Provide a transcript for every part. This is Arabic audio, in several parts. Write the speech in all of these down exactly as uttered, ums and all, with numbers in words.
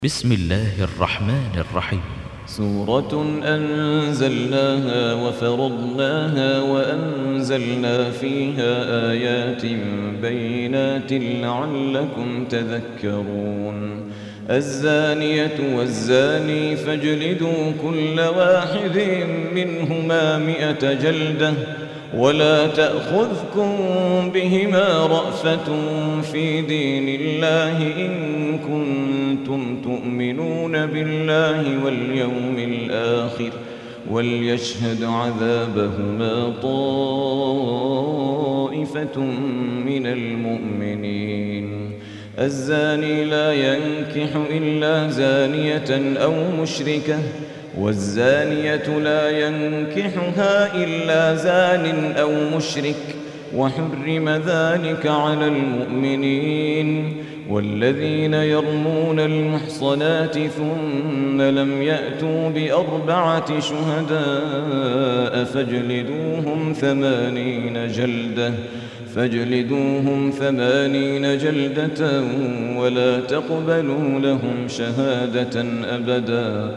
بسم الله الرحمن الرحيم. سورة أنزلناها وفرضناها وأنزلنا فيها آيات بينات لعلكم تذكرون. الزانية والزاني فاجلدوا كل واحد منهما مئة جلدة ولا تأخذكم بهما رأفة في دين الله إن كنتم تؤمنون بالله واليوم الآخر وليشهد عذابهما طائفة من المؤمنين. الزاني لا ينكح إلا زانية أو مشركة والزانية لا ينكحها إلا زان أو مشرك وحرم ذلك على المؤمنين. والذين يرمون المحصنات ثم لم يأتوا بأربعة شهداء فاجلدوهم ثمانين جلدة فاجلدوهم ثمانين جلدة ولا تقبلوا لهم شهادة أبدا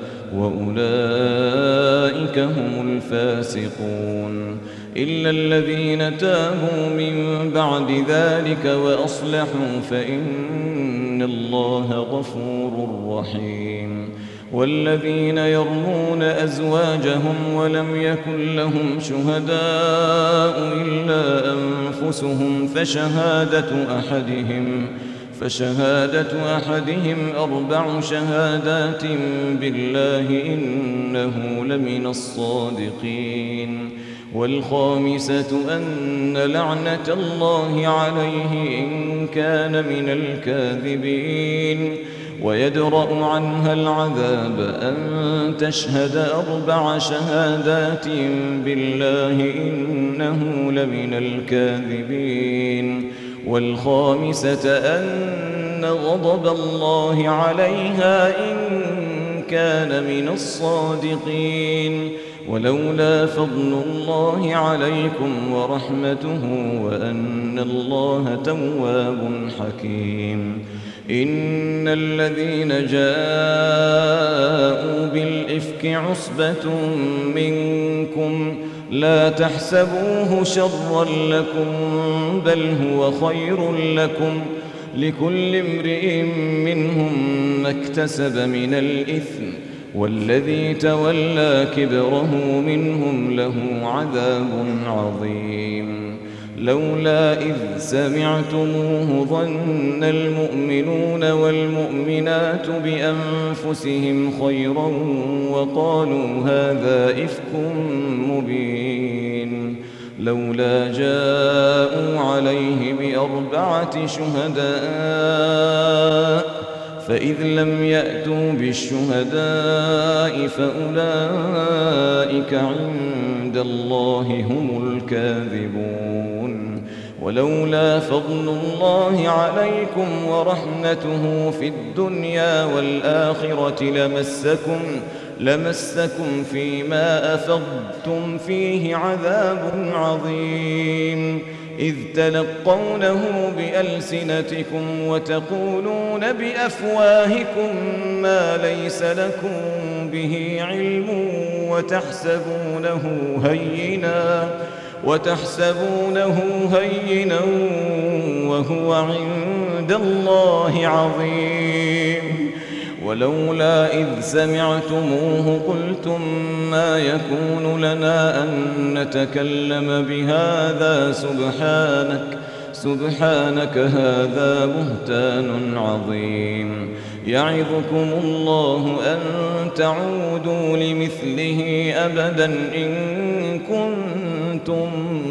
وأولئك هم الفاسقون. إلا الذين تابوا من بعد ذلك وأصلحوا فإن الله غفور رحيم. والذين يرمون أزواجهم ولم يكن لهم شهداء إلا أنفسهم فشهادة أحدهم فشهادة أحدهم أربع شهادات بالله إنه لمن الصادقين. والخامسة أن لعنة الله عليه إن كان من الكاذبين. ويدرأ عنها العذاب أن تشهد أربع شهادات بالله إنه لمن الكاذبين. والخامسة أن غضب الله عليها إن كان من الصادقين. ولولا فضل الله عليكم ورحمته وأن الله تواب حكيم. إن الذين جاءوا بالإفك عصبة منكم لا تحسبوه شرا لكم بل هو خير لكم لكل امرئ منهم ما اكتسب من الإثم والذي تولى كبره منهم له عذاب عظيم. لولا إذ سمعتموه ظن المؤمنون والمؤمنات بأنفسهم خيرا وقالوا هذا إفك مبين. لولا جاءوا عليه بأربعة شهداء فإذ لم يأتوا بالشهداء فأولئك عند الله هم الكاذبون. ولولا فضل الله عليكم ورحمته في الدنيا والآخرة لمسكم لمسكم فيما أفضتم فيه عذاب عظيم. إذ تلقونه بألسنتكم وتقولون بأفواهكم ما ليس لكم به علم وتحسبونه هينا وتحسبونه هينا وهو عند الله عظيم. ولولا إذ سمعتموه قلتم ما يكون لنا أن نتكلم بهذا سبحانك سبحانك هذا بهتان عظيم. يعظكم الله أن تعودوا لمثله أبدا إن كنتم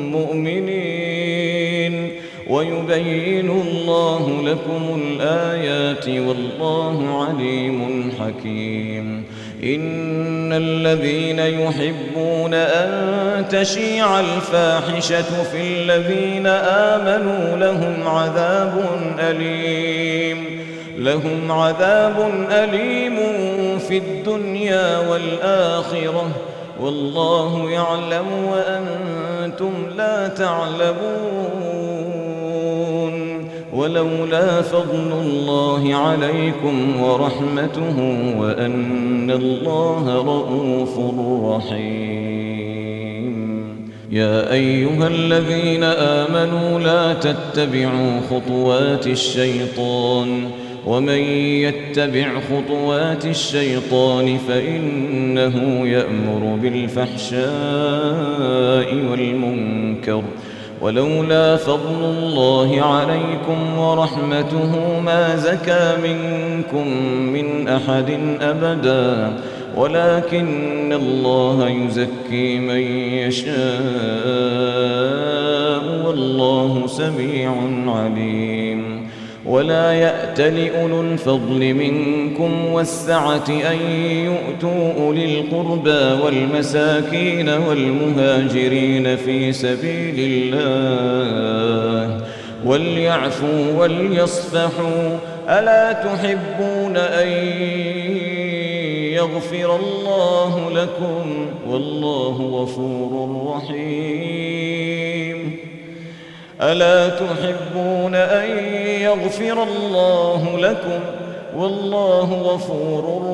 مؤمنين. ويبين الله لكم الآيات والله عليم حكيم. إن الذين يحبون أن تشيع الفاحشة في الذين آمنوا لهم عذاب أليم لهم عذاب أليم في الدنيا والآخرة والله يعلم وأنتم لا تعلمون. ولولا فضل الله عليكم ورحمته وأن الله رءوف رحيم. يا أيها الذين آمنوا لا تتبعوا خطوات الشيطان ومن يتبع خطوات الشيطان فإنه يأمر بالفحشاء والمنكر ولولا فضل الله عليكم ورحمته ما زكى منكم من أحد أبدا ولكن الله يزكي من يشاء والله سميع عليم. ولا يأتل أولو الفضل منكم والسعة أن يؤتوا أولي القربى والمساكين والمهاجرين في سبيل الله وليعفوا وليصفحوا ألا تحبون أن يغفر الله لكم والله غفور رحيم. ألا تحبون أن يغفر الله لكم والله غفور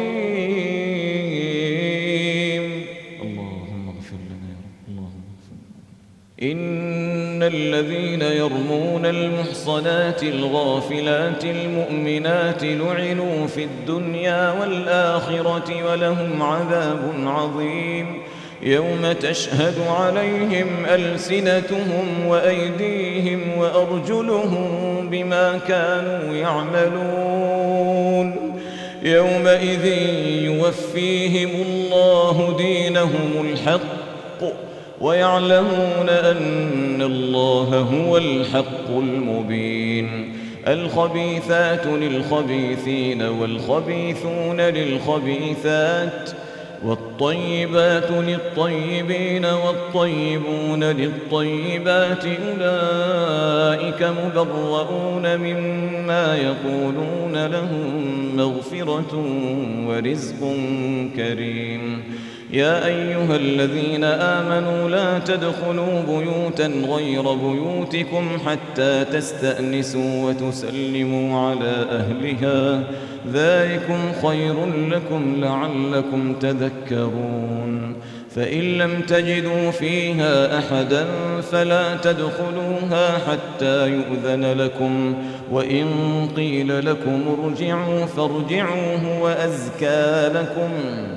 رحيم. اللهم اغفر لنا يا رب. اللهم اغفر لنا. إن الذين يرمون المحصنات الغافلات المؤمنات لعنوا في الدنيا والآخرة ولهم عذاب عظيم يوم تشهد عليهم ألسنتهم وأيديهم وأرجلهم بما كانوا يعملون يومئذ يوفيهم الله دينهم الحق ويعلمون أن الله هو الحق المبين. الخبيثات للخبيثين والخبيثون للخبيثات والطيبات للطيبين والطيبون للطيبات أولئك مبرؤون مما يقولون لهم مغفرة ورزق كريم. يا أيها الذين آمنوا لا تدخلوا بيوتا غير بيوتكم حتى تستأنسوا وتسلموا على أهلها ذلكم خير لكم لعلكم تذكرون. فإن لم تجدوا فيها أحدا فلا تدخلوها حتى يؤذن لكم وإن قيل لكم ارجعوا فارجعوا هو أزكى لكم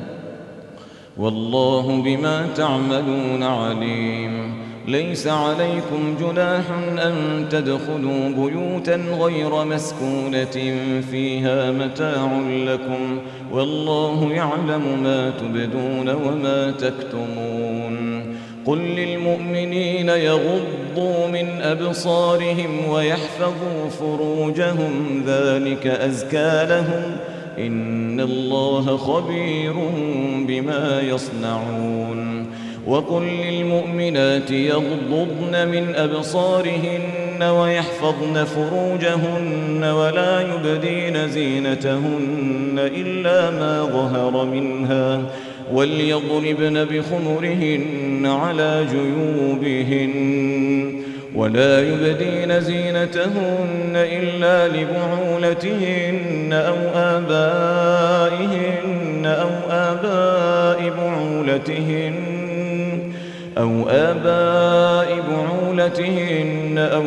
والله بما تعملون عليم. ليس عليكم جناح أن تدخلوا بيوتا غير مسكونة فيها متاع لكم والله يعلم ما تبدون وما تكتمون. قل للمؤمنين يغضوا من أبصارهم ويحفظوا فروجهم ذلك أزكى لهم إن الله خبير بما يصنعون. وقل للمؤمنات يغضضن من أبصارهن ويحفظن فروجهن ولا يبدين زينتهن إلا ما ظهر منها وليضربن بخمرهن على جيوبهن ولا يبدين زينتهن إلا لبعولتهن أو آبائهن أو آباء بعولتهن أو آباء بعولتهن أو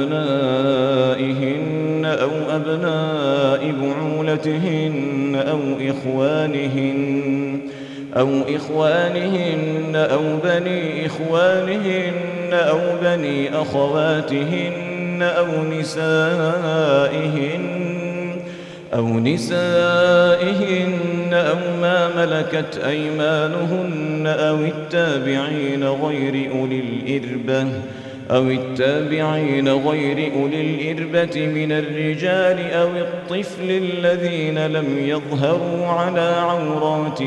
أبنائهن أو أبناء بعولتهن أو إخوانهن أو إخوانهن أو بني إخوانهن أو بني أخواتهن أو نسائهن أو نسائهن أو ما ملكت أيمانهن أو التابعين غير أولي الإربة أو التابعين غير أولي الإربة من الرجال أو الطفل الذين لم يظهروا على عورات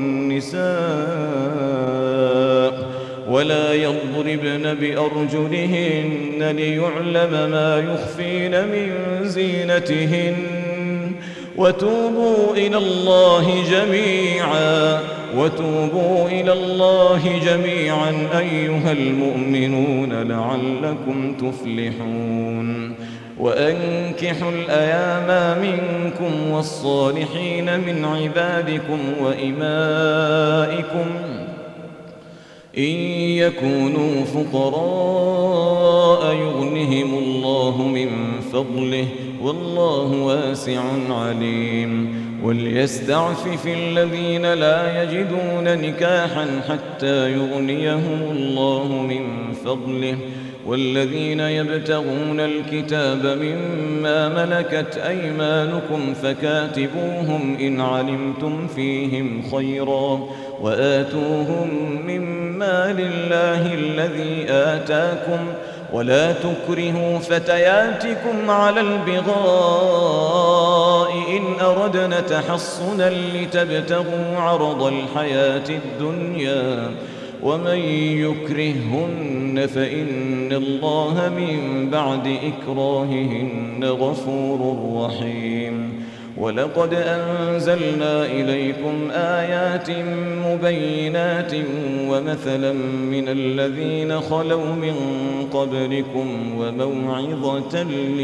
النساء ولا يضربن بأرجلهن ليعلم ما يخفين من زينتهن وتوبوا إلى الله جميعا وتوبوا إلى الله جميعا أيها المؤمنون لعلكم تفلحون وأنكحوا الأيام منكم والصالحين من عبادكم وإمائكم إن يكونوا فقراء يغنهم الله من فضله والله واسع عليم وليستعفف الذين لا يجدون نكاحا حتى يغنيهم الله من فضله والذين يبتغون الكتاب مما ملكت أيمانكم فكاتبوهم إن علمتم فيهم خيرا وآتوهم مما لله الذي آتاكم ولا تكرهوا فتياتكم على البغاء إن أردنا تحصنا لتبتغوا عرض الحياة الدنيا ومن يكرههن فإن الله من بعد إكراههن غفور رحيم ولقد أنزلنا إليكم آيات مبينات ومثلا من الذين خلوا من قبلكم وموعظة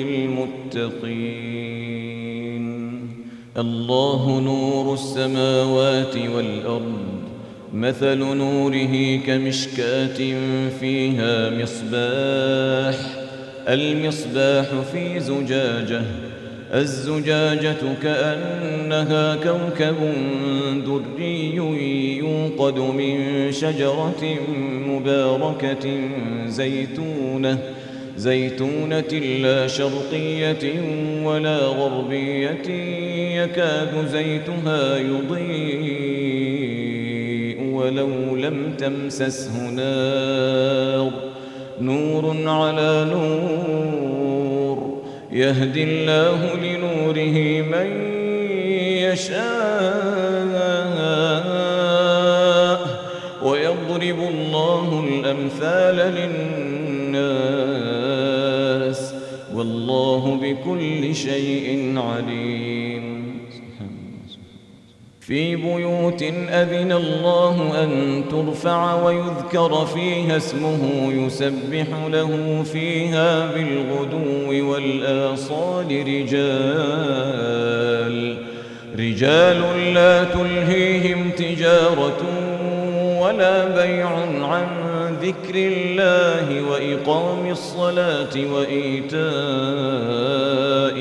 للمتقين الله نور السماوات والأرض مثل نوره كمشكاة فيها مصباح المصباح في زجاجة الزجاجة كأنها كوكب دري يوقد من شجرة مباركة زيتونة زيتونة لا شرقية ولا غربية يكاد زيتها يضيء ولو لم تمسسه نار نور على نور يهدي الله لنوره من يشاء ويضرب الله الأمثال للناس والله بكل شيء عليم في بيوت أذن الله أن ترفع ويذكر فيها اسمه يسبح له فيها بالغدو والآصال رجال رجال لا تلهيهم تجارة ولا بيع عن ذكر الله وإقام الصلاة وإيتاء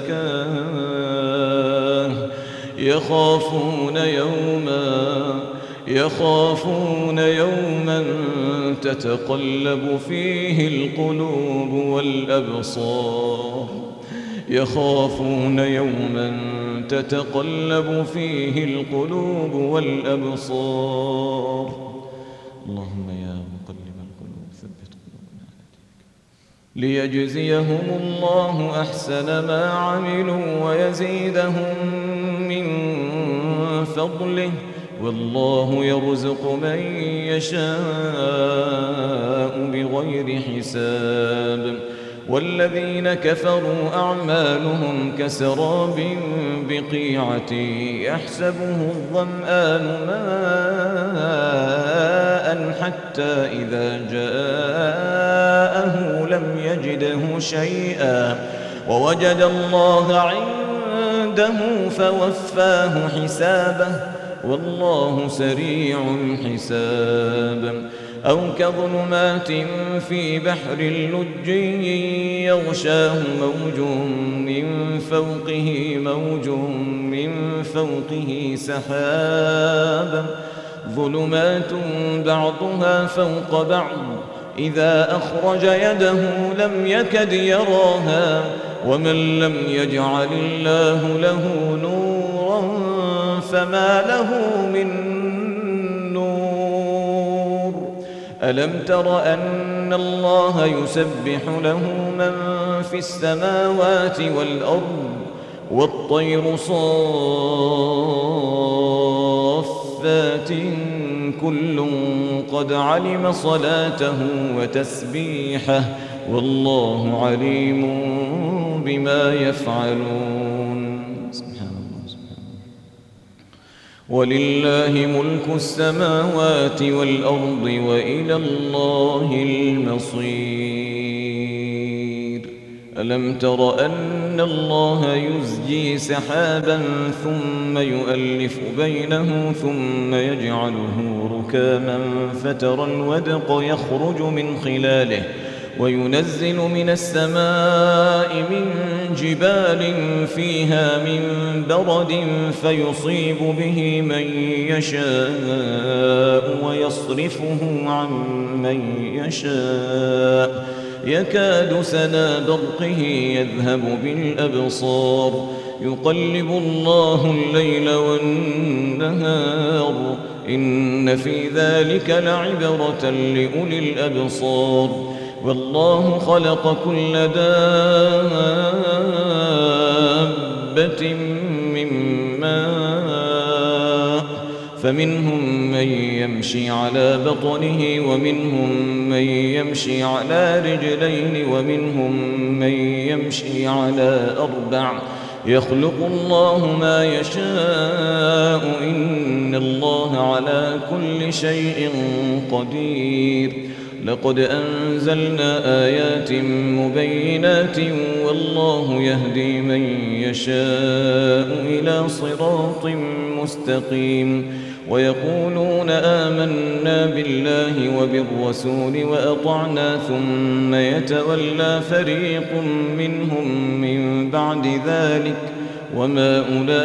الزكاة يخافون يوما يخافون يوما تتقلب فيه القلوب والأبصار يخافون يوما تتقلب فيه القلوب والأبصار اللهم يا مقلب القلوب ثبت قلوبنا على دينك ليجزيهم الله أحسن ما عملوا ويزيدهم من فضله والله يرزق من يشاء بغير حساب والذين كفروا أعمالهم كسراب بقيعة يحسبه الظمآن ماء حتى إذا جاءه لم يجده شيئا ووجد الله عنده فوفاه حسابه والله سريع الحساب أو كظلمات في بحر اللج يغشاه موج من فوقه موج من فوقه سحاب ظلمات بعضها فوق بعض إذا أخرج يده لم يكد يراها ومن لم يجعل الله له نورا فما له من ألم تر أن الله يسبح له من في السماوات والأرض والطير صافات كل قد علم صلاته وتسبيحه والله عليم بما يفعلون سبحان ولله ملك السماوات والأرض وإلى الله المصير. ألم تر أن الله يزجي سحابا ثم يؤلف بينه ثم يجعله ركاما فترى الودق يخرج من خلاله وينزل من السماء من جبال فيها من برد فيصيب به من يشاء ويصرفه عن من يشاء يكاد سنا برقه يذهب بالأبصار يقلب الله الليل والنهار إن في ذلك لعبرة لأولي الأبصار. والله خلق كل دابة من ماء فمنهم من يمشي على بطنه ومنهم من يمشي على رجلين ومنهم من يمشي على أربع يخلق الله ما يشاء إن الله على كل شيء قدير. لقد أنزلنا آيات مبينات والله يهدي من يشاء إلى صراط مستقيم. ويقولون آمنا بالله وبالرسول وأطعنا ثم يتولى فريق منهم من بعد ذلك وما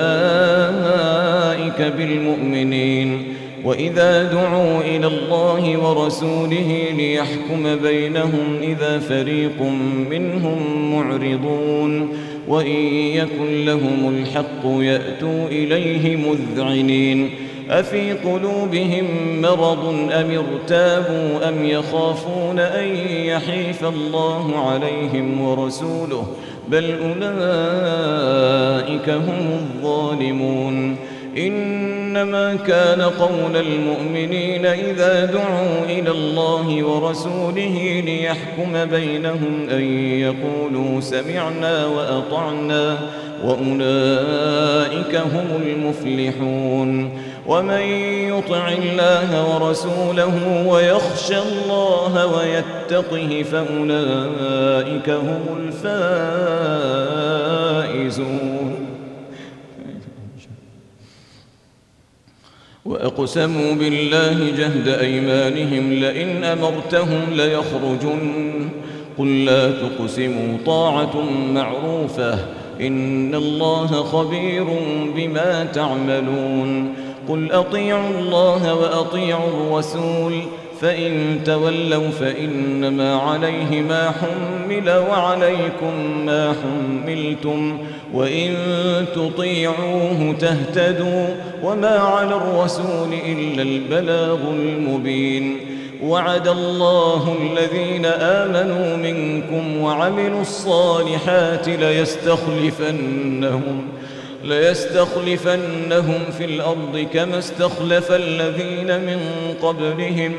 أولئك بالمؤمنين. وإذا دعوا إلى الله ورسوله ليحكم بينهم إذا فريق منهم معرضون وإن يكن لهم الحق يأتوا إليه مذعنين. أفي قلوبهم مرض أم ارتابوا أم يخافون أن يحيف الله عليهم ورسوله بل أولئك هم الظالمون. إنما كان قول المؤمنين إذا دعوا إلى الله ورسوله ليحكم بينهم أن يقولوا سمعنا وأطعنا وأولئك هم المفلحون. ومن يطع الله ورسوله ويخشى الله ويتقه فأولئك هم الفائزون. وأقسموا بالله جهد أيمانهم لئن أمرتهم ليخرجن قل لا تقسموا طاعة معروفة إن الله خبير بما تعملون. قل أطيعوا الله وأطيعوا الرسول فإن تولوا فإنما عليه ما حمل وعليكم ما حملتم وإن تطيعوه تهتدوا وما على الرسول إلا البلاغ المبين. وعد الله الذين آمنوا منكم وعملوا الصالحات ليستخلفنهم ليستخلفنهم في الأرض كما استخلف الذين من قبلهم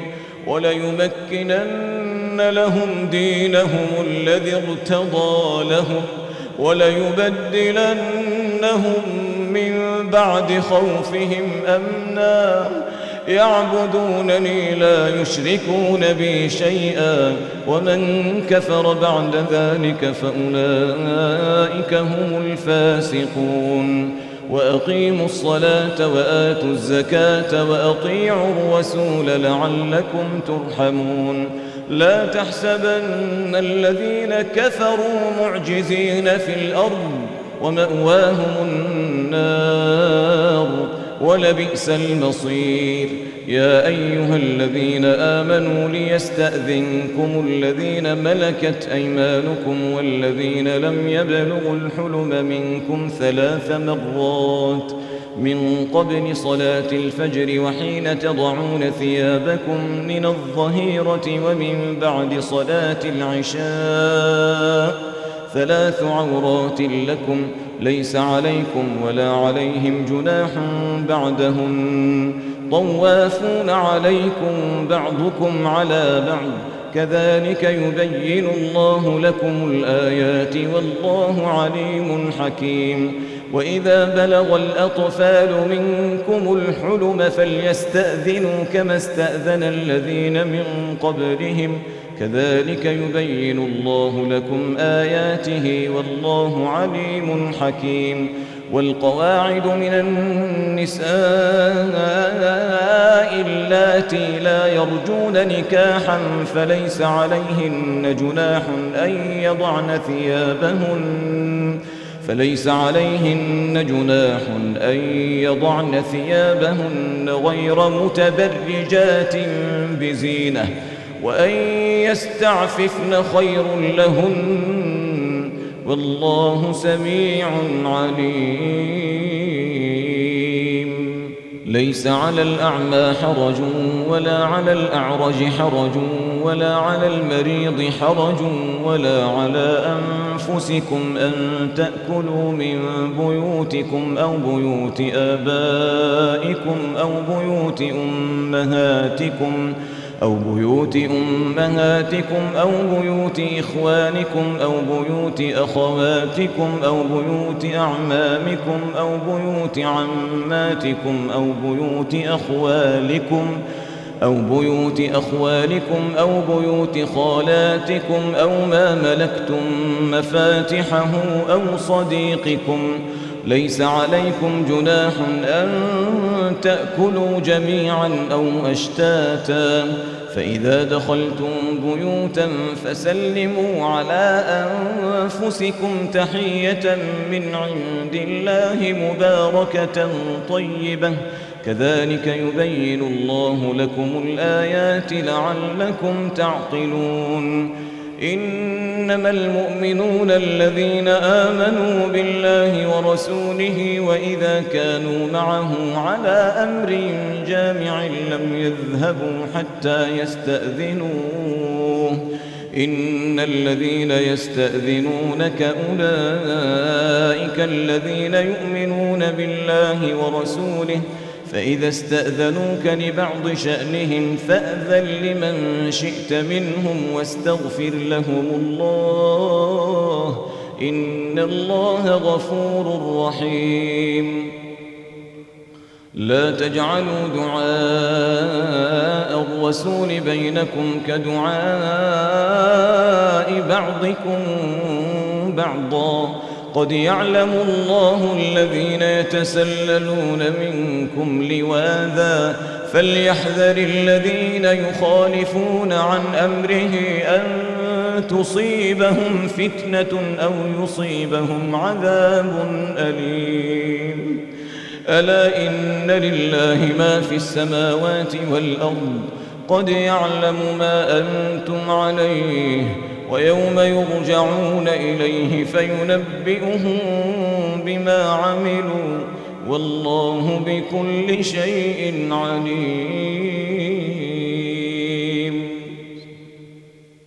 وليمكنن لهم دينهم الذي ارتضى لهم وليبدلنهم من بعد خوفهم أمنا يعبدونني لا يشركون بي شيئا ومن كفر بعد ذلك فأولئك هم الفاسقون. وأقيموا الصلاة وآتوا الزكاة وأطيعوا الرسول لعلكم ترحمون. لا تحسبن الذين كفروا معجزين في الأرض ومأواهم النار ولبئس المصير. يا أيها الذين آمنوا ليستأذنكم الذين ملكت أيمانكم والذين لم يبلغوا الحلم منكم ثلاث مرات من قبل صلاة الفجر وحين تضعون ثيابكم من الظهيرة ومن بعد صلاة العشاء ثلاث عورات لكم ليس عليكم ولا عليهم جناح بعدهن طوافون عليكم بعضكم على بعض كذلك يبين الله لكم الآيات والله عليم حكيم. وإذا بلغ الأطفال منكم الحلم فليستأذنوا كما استأذن الذين من قبلهم كذلك يبين الله لكم آياته والله عليم حكيم. والقواعد من النساء اللاتي لا يرجون نكاحا فليس عليهن جناح أن يضعن ثيابهن فليس عليهن جناح أن يضعن ثيابهن غير متبرجات بزينة وأن يستعففن خير لهن والله سميع عليم. ليس على الأعمى حرج ولا على الأعرج حرج ولا على المريض حرج ولا على أنفسكم أن تأكلوا من بيوتكم أو بيوت آبائكم أو بيوت أمهاتكم أو بيوت أمهاتكم أو بيوت إخوانكم أو بيوت أخواتكم أو بيوت أعمامكم أو بيوت عماتكم أو بيوت أخوالكم أو بيوت أخوالكم أو بيوت خالاتكم أو ما ملكتم مفاتحه أو صديقكم. ليس عليكم جناح أن تأكلوا جميعا أو أشتاتا فإذا دخلتم بيوتا فسلموا على أنفسكم تحية من عند الله مباركة طيبة كذلك يبين الله لكم الآيات لعلكم تعقلون. إنما المؤمنون الذين آمنوا بالله ورسوله وإذا كانوا معه على أمر جامع لم يذهبوا حتى يستأذنوه إن الذين يستأذنونك أولئك الذين يؤمنون بالله ورسوله فإذا استأذنوك لبعض شأنهم فأذن لمن شئت منهم واستغفر لهم الله إن الله غفور رحيم. لا تجعلوا دعاء الرسول بينكم كدعاء بعضكم بعضا قد يعلم الله الذين يتسللون منكم لواذا فليحذر الذين يخالفون عن أمره أن تصيبهم فتنة أو يصيبهم عذاب أليم. ألا إن لله ما في السماوات والأرض قد يعلم ما أنتم عليه ويوم يرجعون إليه فينبئهم بما عملوا والله بكل شيء عليم.